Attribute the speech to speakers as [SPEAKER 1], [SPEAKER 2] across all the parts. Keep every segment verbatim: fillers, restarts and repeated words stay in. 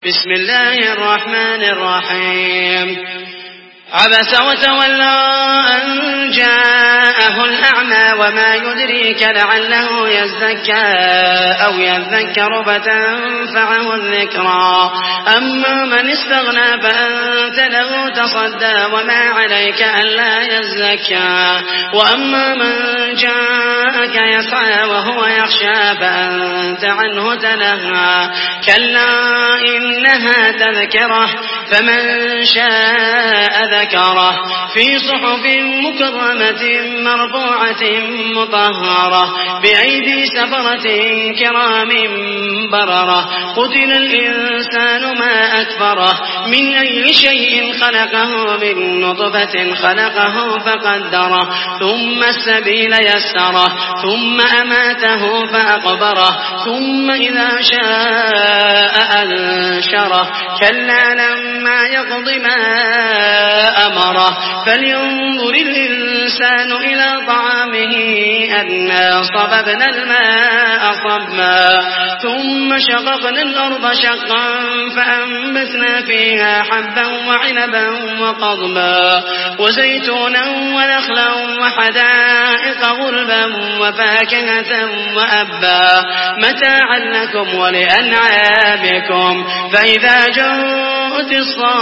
[SPEAKER 1] بسم الله الرحمن الرحيم. عبس وتولى أن جاءه الأعمى وما يدريك لعله يزكى أو يذكر فتنفعه الذكرى. أما من استغنى فأنت له تصدى وما عليك ألا يزكى. وأما من جاءك يسعى وهو يخشى فأنت عنه تلهى. كلا إنها تذكرة فمن شاء ذكره في صحف مكرمة مرفوعة مطهرة بأيدي سفرة كرام بررة. قتل الإنسان ما أكفره من أي شيء خلقه من نطفة خلقه فقدره ثم السبيل يسره ثم أماته فأقبره ثم إذا شاء أنشره. كلا لما يقض ما أمره فلينظر الإنسان إلى طعامه أنا صببنا الماء صبا ثم شققنا الأرض شقا فأنبتنا فيها حبا وعنبا وقضبا وزيتونا ونخلا وحدائق غلبا وفاكهة وأبا متاعا لكم ولأنعامكم. فإذا جاءت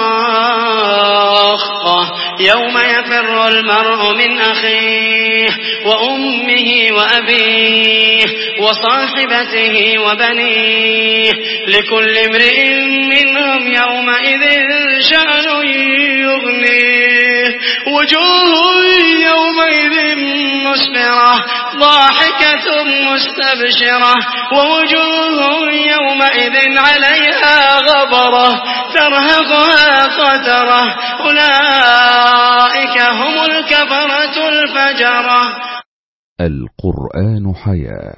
[SPEAKER 1] الصاخة يوم يفر المرء من أخيه وأمه وأبيه وصاحبته وبنيه لكل امرئ منهم يومئذ شأن يغنيه. وجوه يومئذ مسفرة ضاحكة مستبشرة ووجوه يومئذ عليها غبرة ترهقها قترة أولئك هم الكفرة الفجرة.
[SPEAKER 2] القرآن حياة.